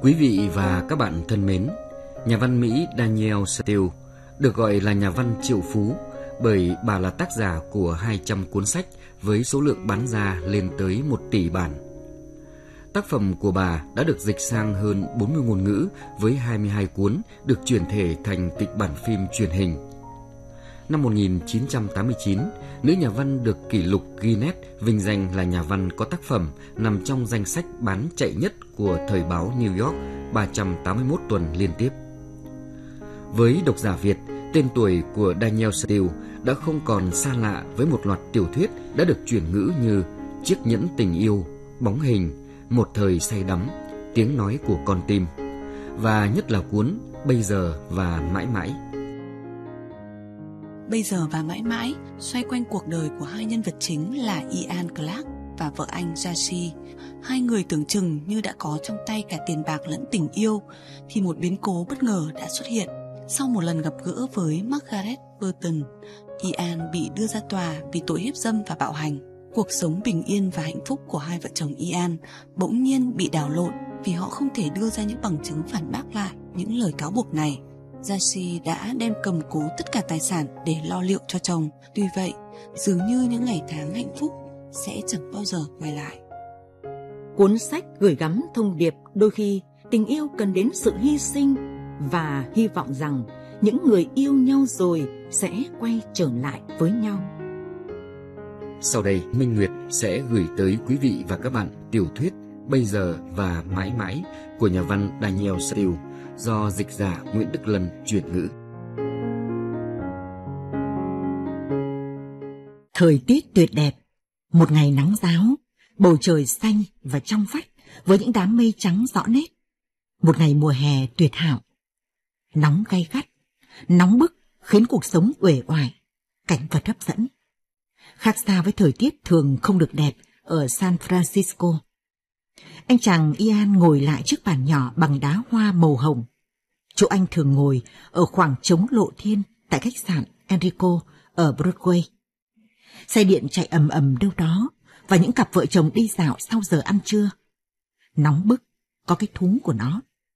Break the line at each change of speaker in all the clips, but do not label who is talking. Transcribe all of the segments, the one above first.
Quý vị và các bạn thân mến, nhà văn Mỹ Danielle Steel được gọi là nhà văn triệu phú bởi bà là tác giả của 200 cuốn sách với số lượng bán ra lên tới 1 tỷ bản. Tác phẩm của bà đã được dịch sang hơn 40 ngôn ngữ với 22 cuốn được chuyển thể thành kịch bản phim truyền hình. Năm 1989, nữ nhà văn được kỷ lục Guinness vinh danh là nhà văn có tác phẩm nằm trong danh sách bán chạy nhất của thời báo New York 381 tuần liên tiếp. Với độc giả Việt, tên tuổi của Danielle Steel đã không còn xa lạ với một loạt tiểu thuyết đã được chuyển ngữ như Chiếc nhẫn tình yêu, Bóng hình, Một thời say đắm, Tiếng nói của con tim, và nhất là cuốn Bây giờ và mãi mãi.
Bây giờ và mãi mãi xoay quanh cuộc đời của hai nhân vật chính là Ian Clark và vợ anh Jessie. Hai người tưởng chừng như đã có trong tay cả tiền bạc lẫn tình yêu thì một biến cố bất ngờ đã xuất hiện. Sau một lần gặp gỡ với Margaret Burton, Ian bị đưa ra tòa vì tội hiếp dâm và bạo hành. Cuộc sống bình yên và hạnh phúc của hai vợ chồng Ian bỗng nhiên bị đảo lộn vì họ không thể đưa ra những bằng chứng phản bác lại những lời cáo buộc này. Jessie đã đem cầm cố tất cả tài sản để lo liệu cho chồng. Tuy vậy, dường như những ngày tháng hạnh phúc sẽ chẳng bao giờ quay lại.
Cuốn sách gửi gắm thông điệp đôi khi tình yêu cần đến sự hy sinh và hy vọng rằng những người yêu nhau rồi sẽ quay trở lại với nhau.
Sau đây, Minh Nguyệt sẽ gửi tới quý vị và các bạn tiểu thuyết Bây giờ và mãi mãi của nhà văn Danielle Steel do dịch giả Nguyễn Đức Lân chuyển ngữ.
Thời tiết tuyệt đẹp, một ngày nắng ráo, bầu trời xanh và trong vắt với những đám mây trắng rõ nét. Một ngày mùa hè tuyệt hảo. Nóng gay gắt, nóng bức khiến cuộc sống uể oải, cảnh vật hấp dẫn. Khác xa với thời tiết thường không được đẹp ở San Francisco. Anh chàng Ian ngồi lại chiếc bàn nhỏ bằng đá hoa màu hồng. Chỗ anh thường ngồi ở khoảng trống lộ thiên tại khách sạn Enrico ở Broadway. Xe điện chạy ầm ầm đâu đó và những cặp vợ chồng đi dạo sau giờ ăn trưa. Nóng bức, có cái thú của nó.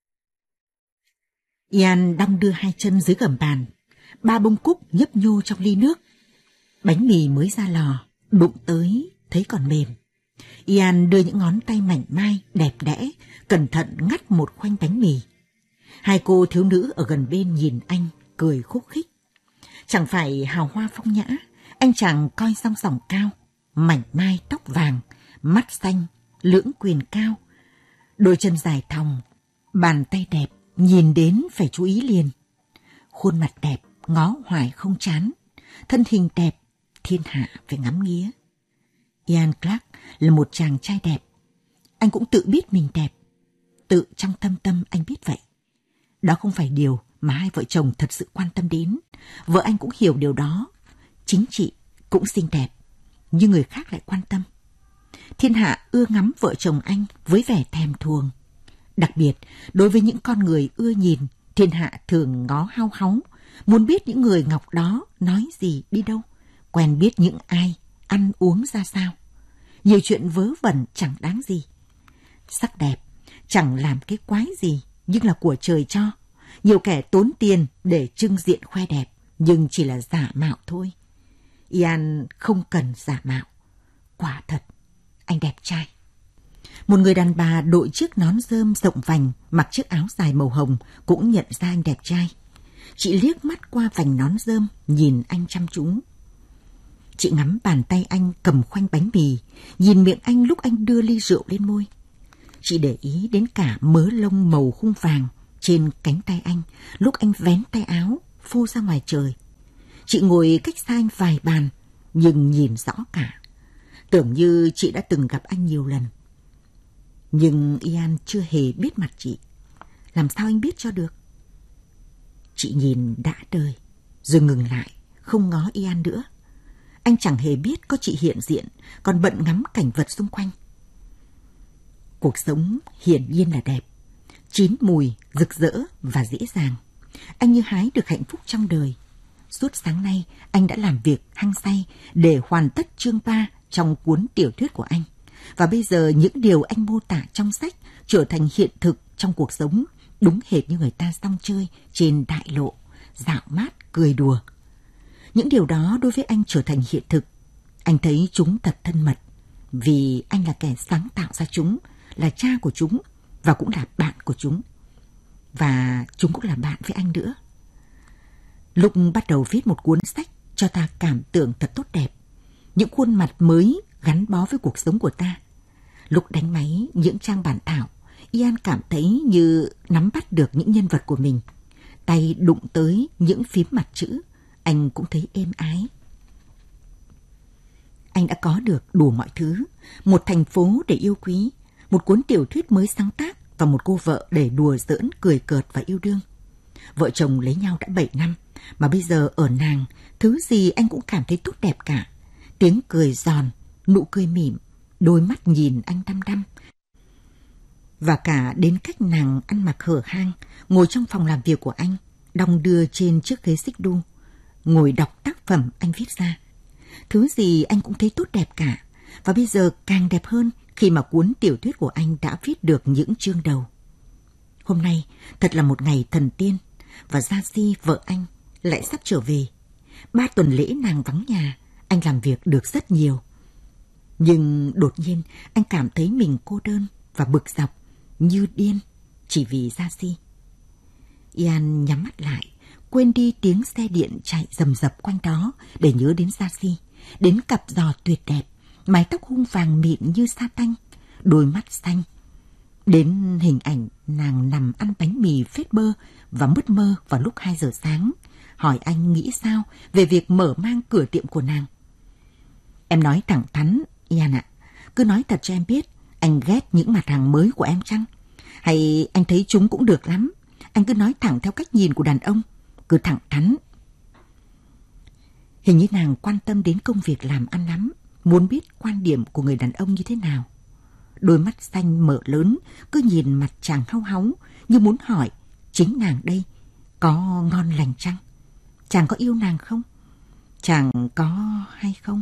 Ian đong đưa hai chân dưới gầm bàn, 3 bông cúc nhấp nhô trong ly nước. Bánh mì mới ra lò, đụng tới thấy còn mềm. Ian đưa những ngón tay mảnh mai, đẹp đẽ, cẩn thận ngắt một khoanh bánh mì. Hai cô thiếu nữ ở gần bên nhìn anh, cười khúc khích. Chẳng phải hào hoa phong nhã, anh chàng coi song sòng cao, mảnh mai tóc vàng, mắt xanh, lưỡng quyền cao. Đôi chân dài thòng, bàn tay đẹp, nhìn đến phải chú ý liền. Khuôn mặt đẹp, ngó hoài không chán, thân hình đẹp, thiên hạ phải ngắm nghía. Ian Clark là một chàng trai đẹp. Anh cũng tự biết mình đẹp. Tự trong thâm tâm anh biết vậy. Đó không phải điều mà hai vợ chồng thật sự quan tâm đến. Vợ anh cũng hiểu điều đó. Chính chị cũng xinh đẹp, nhưng người khác lại quan tâm. Thiên hạ ưa ngắm vợ chồng anh với vẻ thèm thuồng. Đặc biệt, đối với những con người ưa nhìn, thiên hạ thường ngó hao háu, muốn biết những người ngọc đó nói gì đi đâu, quen biết những ai, ăn uống ra sao. Nhiều chuyện vớ vẩn chẳng đáng gì. Sắc đẹp chẳng làm cái quái gì, nhưng là của trời cho. Nhiều kẻ tốn tiền để trưng diện khoe đẹp, nhưng chỉ là giả mạo thôi. Ian không cần giả mạo. Quả thật, anh đẹp trai. Một người đàn bà đội chiếc nón rơm rộng vành, mặc chiếc áo dài màu hồng cũng nhận ra anh đẹp trai. Chị liếc mắt qua vành nón rơm, nhìn anh chăm chú. Chị ngắm bàn tay anh cầm khoanh bánh mì, nhìn miệng anh lúc anh đưa ly rượu lên môi. Chị để ý đến cả mớ lông màu khung vàng trên cánh tay anh lúc anh vén tay áo, phô ra ngoài trời. Chị ngồi cách xa anh vài bàn, nhưng nhìn rõ cả. Tưởng như chị đã từng gặp anh nhiều lần. Nhưng Ian chưa hề biết mặt chị. Làm sao anh biết cho được? Chị nhìn đã đời, rồi ngừng lại, không ngó Ian nữa. Anh chẳng hề biết có chị hiện diện, còn bận ngắm cảnh vật xung quanh. Cuộc sống hiển nhiên là đẹp, chín mùi, rực rỡ và dễ dàng. Anh như hái được hạnh phúc trong đời. Suốt sáng nay, anh đã làm việc hăng say để hoàn tất chương 3 trong cuốn tiểu thuyết của anh. Và bây giờ những điều anh mô tả trong sách trở thành hiện thực trong cuộc sống đúng hệt như người ta song chơi trên đại lộ, dạo mát, cười đùa. Những điều đó đối với anh trở thành hiện thực. Anh thấy chúng thật thân mật, vì anh là kẻ sáng tạo ra chúng, là cha của chúng và cũng là bạn của chúng. Và chúng cũng là bạn với anh nữa. Lúc bắt đầu viết một cuốn sách cho ta cảm tưởng thật tốt đẹp, những khuôn mặt mới gắn bó với cuộc sống của ta. Lúc đánh máy những trang bản thảo, Ian cảm thấy như nắm bắt được những nhân vật của mình. Tay đụng tới những phím mặt chữ, anh cũng thấy êm ái. Anh đã có được đủ mọi thứ, một thành phố để yêu quý, một cuốn tiểu thuyết mới sáng tác và một cô vợ để đùa giỡn, cười cợt và yêu đương. Vợ chồng lấy nhau đã 7 năm, mà bây giờ ở nàng, thứ gì anh cũng cảm thấy tốt đẹp cả. Tiếng cười giòn, nụ cười mỉm, đôi mắt nhìn anh đăm đăm. Và cả đến cách nàng ăn mặc hở hang, ngồi trong phòng làm việc của anh, đong đưa trên chiếc ghế xích đu, ngồi đọc tác phẩm anh viết ra. Thứ gì anh cũng thấy tốt đẹp cả, và bây giờ càng đẹp hơn khi mà cuốn tiểu thuyết của anh đã viết được những chương đầu. Hôm nay thật là một ngày thần tiên, và Gia-si, vợ anh, lại sắp trở về. 3 tuần lễ nàng vắng nhà, anh làm việc được rất nhiều. Nhưng đột nhiên anh cảm thấy mình cô đơn và bực dọc như điên chỉ vì Gia-si. Ian nhắm mắt lại, quên đi tiếng xe điện chạy rầm rập quanh đó để nhớ đến Gia-si, đến cặp giò tuyệt đẹp, mái tóc hung vàng mịn như sa tanh, đôi mắt xanh, đến hình ảnh nàng nằm ăn bánh mì phết bơ và mứt mơ vào lúc 2 giờ sáng, hỏi anh nghĩ sao về việc mở mang cửa tiệm của nàng. Em nói thẳng thắn, Ian ạ, cứ nói thật cho em biết, anh ghét những mặt hàng mới của em chăng? Hay anh thấy chúng cũng được lắm? Anh cứ nói thẳng theo cách nhìn của đàn ông, cứ thẳng thắn. Hình như nàng quan tâm đến công việc làm ăn lắm, muốn biết quan điểm của người đàn ông như thế nào. Đôi mắt xanh mở lớn, cứ nhìn mặt chàng hau háu, như muốn hỏi, chính nàng đây, có ngon lành chăng? Chàng có yêu nàng không? Chàng có hay không?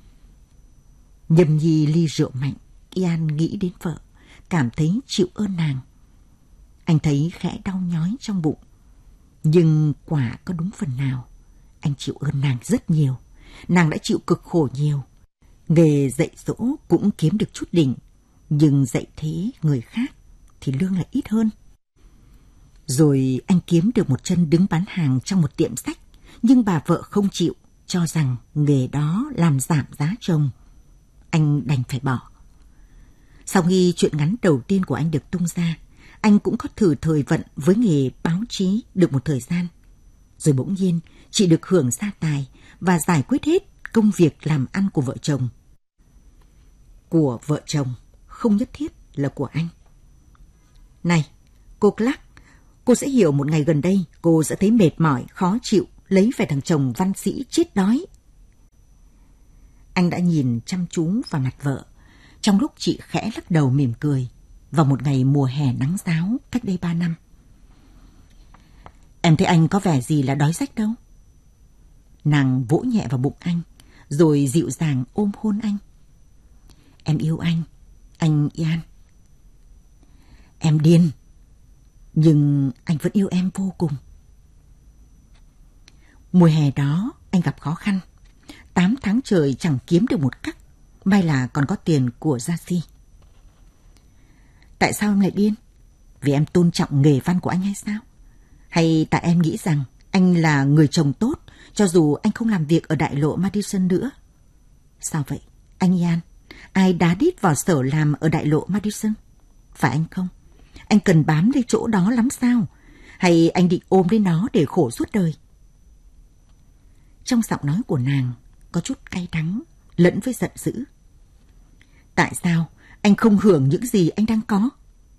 Nhâm nhi ly rượu mạnh, Ian nghĩ đến vợ, cảm thấy chịu ơn nàng. Anh thấy khẽ đau nhói trong bụng, nhưng quả có đúng phần nào. Anh chịu ơn nàng rất nhiều, nàng đã chịu cực khổ nhiều. Nghề dạy dỗ cũng kiếm được chút đỉnh, nhưng dạy thế người khác thì lương lại ít hơn. Rồi anh kiếm được một chân đứng bán hàng trong một tiệm sách, nhưng bà vợ không chịu, cho rằng nghề đó làm giảm giá chồng. Anh đành phải bỏ. Sau khi chuyện ngắn đầu tiên của anh được tung ra, anh cũng có thử thời vận với nghề báo chí được một thời gian. Rồi bỗng nhiên chị được hưởng gia tài và giải quyết hết công việc làm ăn của vợ chồng. Của vợ chồng không nhất thiết là của anh. Này, cô Clark, cô sẽ hiểu một ngày gần đây cô sẽ thấy mệt mỏi, khó chịu lấy về thằng chồng văn sĩ chết đói. Anh đã nhìn chăm chú vào mặt vợ, trong lúc chị khẽ lắc đầu mỉm cười, vào một ngày mùa hè nắng ráo cách đây 3 năm. Em thấy anh có vẻ gì là đói rách đâu. Nàng vỗ nhẹ vào bụng anh, rồi dịu dàng ôm hôn anh. Em yêu anh Ian. Em điên, nhưng anh vẫn yêu em vô cùng. Mùa hè đó anh gặp khó khăn, 8 tháng trời chẳng kiếm được một cắc, may là còn có tiền của Gia-si. Tại sao em lại điên? Vì em tôn trọng nghề văn của anh hay sao? Hay tại em nghĩ rằng anh là người chồng tốt, cho dù anh không làm việc ở đại lộ Madison nữa? Sao vậy, anh Ian? Ai đá đít vào sở làm ở đại lộ Madison? Phải anh không? Anh cần bám lấy chỗ đó lắm sao? Hay anh định ôm lấy nó để khổ suốt đời? Trong giọng nói của nàng có chút cay đắng lẫn với giận dữ. Tại sao anh không hưởng những gì anh đang có?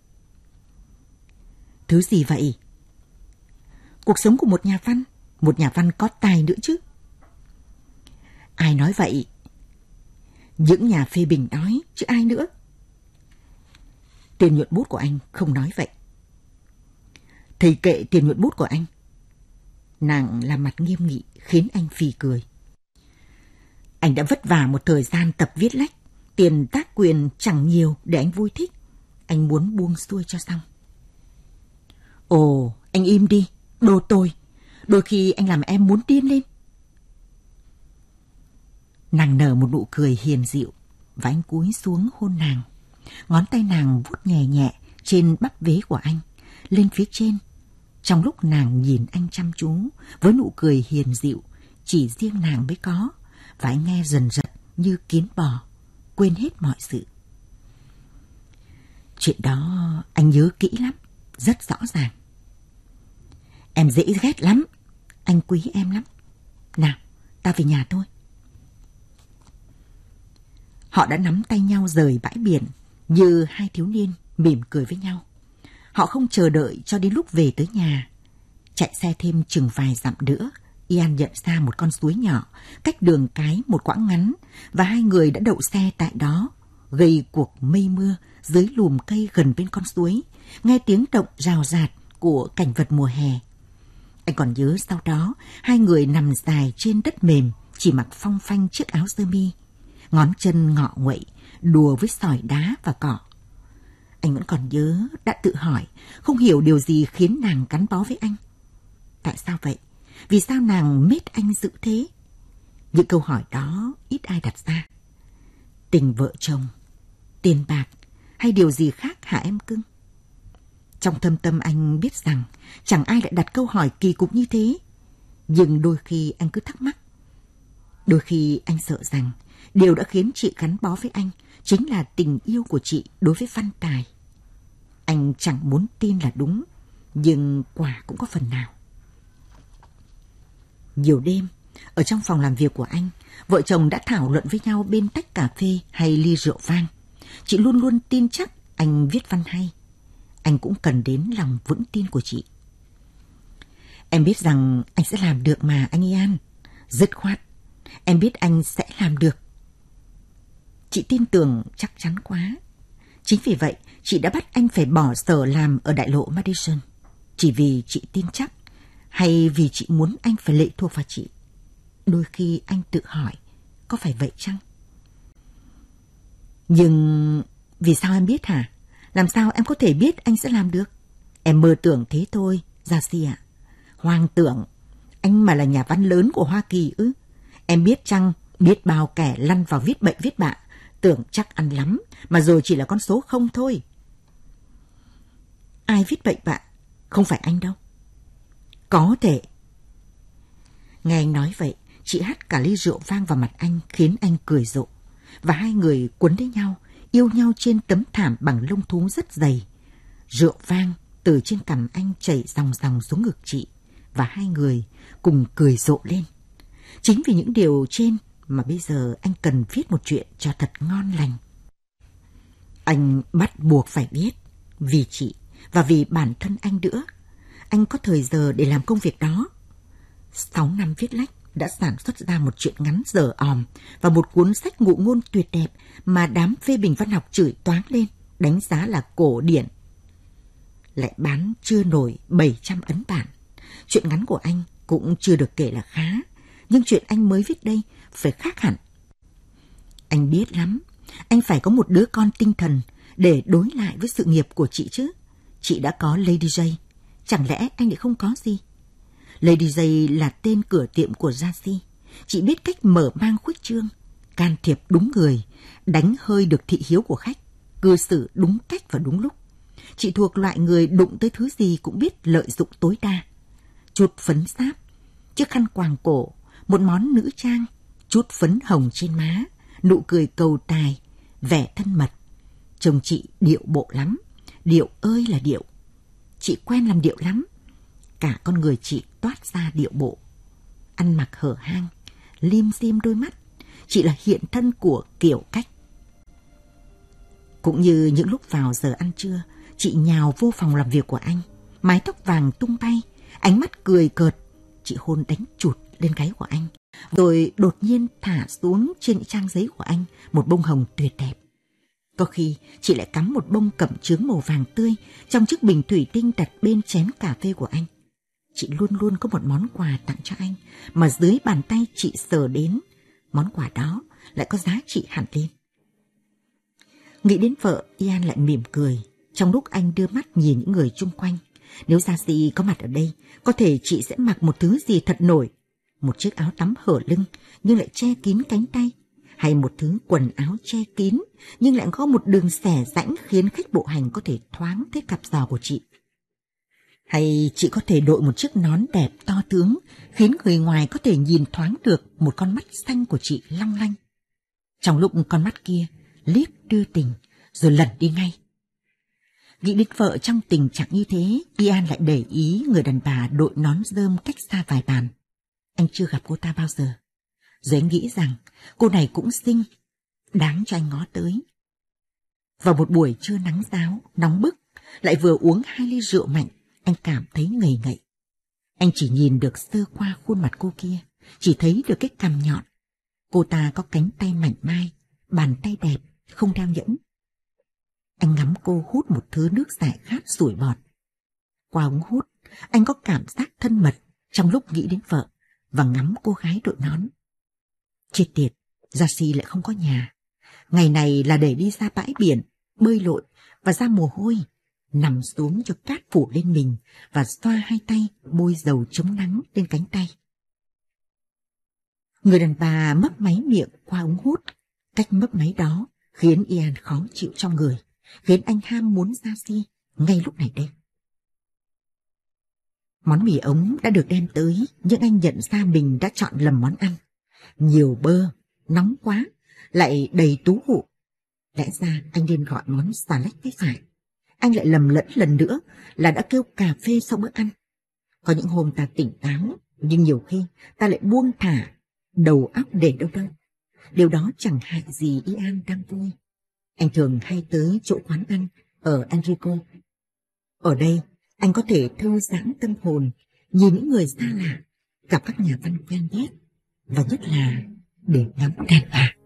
Thứ gì vậy? Cuộc sống của một nhà văn có tài nữa chứ. Ai nói vậy? Những nhà phê bình nói, chứ ai nữa. Tiền nhuận bút của anh không nói vậy. Thầy kệ tiền nhuận bút của anh. Nàng làm mặt nghiêm nghị khiến anh phì cười. Anh đã vất vả một thời gian tập viết lách, tiền tác quyền chẳng nhiều để anh vui thích. Anh muốn buông xuôi cho xong. Ồ, anh im đi, đồ tồi. Đôi khi anh làm em muốn điên lên. Nàng nở một nụ cười hiền dịu và anh cúi xuống hôn nàng. Ngón tay nàng vuốt nhẹ nhẹ trên bắp vế của anh, lên phía trên. Trong lúc nàng nhìn anh chăm chú với nụ cười hiền dịu chỉ riêng nàng mới có, và anh nghe dần dần như kiến bò, quên hết mọi sự. Chuyện đó anh nhớ kỹ lắm, rất rõ ràng. Em dễ ghét lắm, anh quý em lắm. Nào, ta về nhà thôi. Họ đã nắm tay nhau rời bãi biển như hai thiếu niên mỉm cười với nhau. Họ không chờ đợi cho đến lúc về tới nhà. Chạy xe thêm chừng vài dặm nữa, Ian nhận ra một con suối nhỏ, cách đường cái một quãng ngắn, và hai người đã đậu xe tại đó, gây cuộc mây mưa dưới lùm cây gần bên con suối, nghe tiếng động rào rạt của cảnh vật mùa hè. Anh còn nhớ sau đó, hai người nằm dài trên đất mềm, chỉ mặc phong phanh chiếc áo sơ mi, ngón chân ngọ nguậy, đùa với sỏi đá và cỏ. Anh vẫn còn nhớ đã tự hỏi, không hiểu điều gì khiến nàng gắn bó với anh. Tại sao vậy? Vì sao nàng mết anh dữ thế? Những câu hỏi đó ít ai đặt ra. Tình vợ chồng, tiền bạc hay điều gì khác hả em cưng? Trong thâm tâm anh biết rằng chẳng ai lại đặt câu hỏi kỳ cục như thế. Nhưng đôi khi anh cứ thắc mắc. Đôi khi anh sợ rằng điều đã khiến chị gắn bó với anh chính là tình yêu của chị đối với Văn Tài. Anh chẳng muốn tin là đúng, nhưng quả cũng có phần nào. Nhiều đêm, ở trong phòng làm việc của anh, vợ chồng đã thảo luận với nhau bên tách cà phê hay ly rượu vang. Chị luôn luôn tin chắc anh viết văn hay. Anh cũng cần đến lòng vững tin của chị. Em biết rằng anh sẽ làm được mà anh Ian. Dứt khoát, em biết anh sẽ làm được. Chị tin tưởng chắc chắn quá. Chính vì vậy, chị đã bắt anh phải bỏ sở làm ở đại lộ Madison. Chỉ vì chị tin chắc, hay vì chị muốn anh phải lệ thuộc vào chị? Đôi khi anh tự hỏi, có phải vậy chăng? Nhưng vì sao em biết hả? Làm sao em có thể biết anh sẽ làm được? Em mơ tưởng thế thôi, Gia-si ạ. Hoang tưởng, anh mà là nhà văn lớn của Hoa Kỳ ư? Em biết chăng, biết bao kẻ lăn vào viết bậy viết bạ, tưởng chắc ăn lắm, mà rồi chỉ là con số không thôi. Ai viết bậy bạ? Không phải anh đâu. Có thể. Nghe anh nói vậy, chị hắt cả ly rượu vang vào mặt anh khiến anh cười rộ. Và hai người quấn lấy nhau, yêu nhau trên tấm thảm bằng lông thú rất dày. Rượu vang từ trên cằm anh chảy dòng dòng xuống ngực chị, và hai người cùng cười rộ lên. Chính vì những điều trên mà bây giờ anh cần viết một chuyện cho thật ngon lành. Anh bắt buộc phải biết, vì chị và vì bản thân anh nữa. Anh có thời giờ để làm công việc đó. 6 năm viết lách đã sản xuất ra một truyện ngắn dở òm và một cuốn sách ngụ ngôn tuyệt đẹp mà đám phê bình văn học chửi toáng lên, đánh giá là cổ điển. Lại bán chưa nổi 700 ấn bản. Truyện ngắn của anh cũng chưa được kể là khá, nhưng chuyện anh mới viết đây phải khác hẳn. Anh biết lắm, anh phải có một đứa con tinh thần để đối lại với sự nghiệp của chị chứ. Chị đã có Lady J, chẳng lẽ anh lại không có gì? Lady J là tên cửa tiệm của Gia-si. Chị biết cách mở mang khuếch trương, can thiệp đúng người, đánh hơi được thị hiếu của khách, cư xử đúng cách và đúng lúc. Chị thuộc loại người đụng tới thứ gì cũng biết lợi dụng tối đa. Chút phấn sáp, chiếc khăn quàng cổ, một món nữ trang, chút phấn hồng trên má, nụ cười cầu tài, vẻ thân mật. Chồng chị điệu bộ lắm, điệu ơi là điệu. Chị quen làm điệu lắm. Cả con người chị toát ra điệu bộ. Ăn mặc hở hang, lim dim đôi mắt. Chị là hiện thân của kiểu cách. Cũng như những lúc vào giờ ăn trưa, chị nhào vô phòng làm việc của anh, mái tóc vàng tung bay, ánh mắt cười cợt. Chị hôn đánh chụt lên gáy của anh, rồi đột nhiên thả xuống trên trang giấy của anh một bông hồng tuyệt đẹp. Có khi chị lại cắm một bông cẩm chướng màu vàng tươi trong chiếc bình thủy tinh đặt bên chén cà phê của anh. Chị luôn luôn có một món quà tặng cho anh, mà dưới bàn tay chị sờ đến, món quà đó lại có giá trị hẳn lên. Nghĩ đến vợ, Ian lại mỉm cười, trong lúc anh đưa mắt nhìn những người chung quanh, Nếu Darcy có mặt ở đây, có thể chị sẽ mặc một thứ gì thật nổi. Một chiếc áo tắm hở lưng nhưng lại che kín cánh tay. Hay một thứ quần áo che kín nhưng lại có một đường xẻ rãnh khiến khách bộ hành có thể thoáng thấy cặp giò của chị. Hay chị có thể đội một chiếc nón đẹp to tướng khiến người ngoài có thể nhìn thoáng được một con mắt xanh của chị long lanh. Trong lúc con mắt kia liếc đưa tình rồi lẩn đi ngay. Nghĩ đến vợ trong tình trạng như thế, Ian lại để ý người đàn bà đội nón rơm cách xa vài bàn. Anh chưa gặp cô ta bao giờ. Rồi anh nghĩ rằng cô này cũng xinh, đáng cho anh ngó tới. Vào một buổi trưa nắng ráo, nóng bức, lại vừa uống 2 ly rượu mạnh, anh cảm thấy ngầy ngậy. Anh chỉ nhìn được sơ qua khuôn mặt cô kia, chỉ thấy được cái cằm nhọn. Cô ta có cánh tay mảnh mai, bàn tay đẹp, không đeo nhẫn. Anh ngắm cô hút một thứ nước giải khát sủi bọt. Qua ống hút, anh có cảm giác thân mật trong lúc nghĩ đến vợ và ngắm cô gái đội nón. Chết tiệt, Darcy lại không có nhà. Ngày này là để đi ra bãi biển, bơi lội và ra mồ hôi, nằm xuống cho cát phủ lên mình và xoa 2 tay bôi dầu chống nắng lên cánh tay. Người đàn bà mấp máy miệng qua ống hút. Cách mấp máy đó khiến Ian khó chịu trong người, khiến anh ham muốn Darcy ngay lúc này đây. Món mì ống đã được đem tới, nhưng anh nhận ra mình đã chọn lầm món ăn. Nhiều bơ, nóng quá, lại đầy tú vụ. Lẽ ra anh nên gọi món xà lách với phải. Anh lại lầm lẫn lần nữa là đã kêu cà phê sau bữa ăn. Có những hôm ta tỉnh táo, nhưng nhiều khi ta lại buông thả, đầu óc để đâu đâu. Điều đó chẳng hại gì Ian đang vui. Anh thường hay tới chỗ quán ăn ở Enrico. Ở đây, anh có thể thư giãn tâm hồn, nhìn những người xa lạ, gặp các nhà văn quen biết, và nhất là để ngắm đàn bà.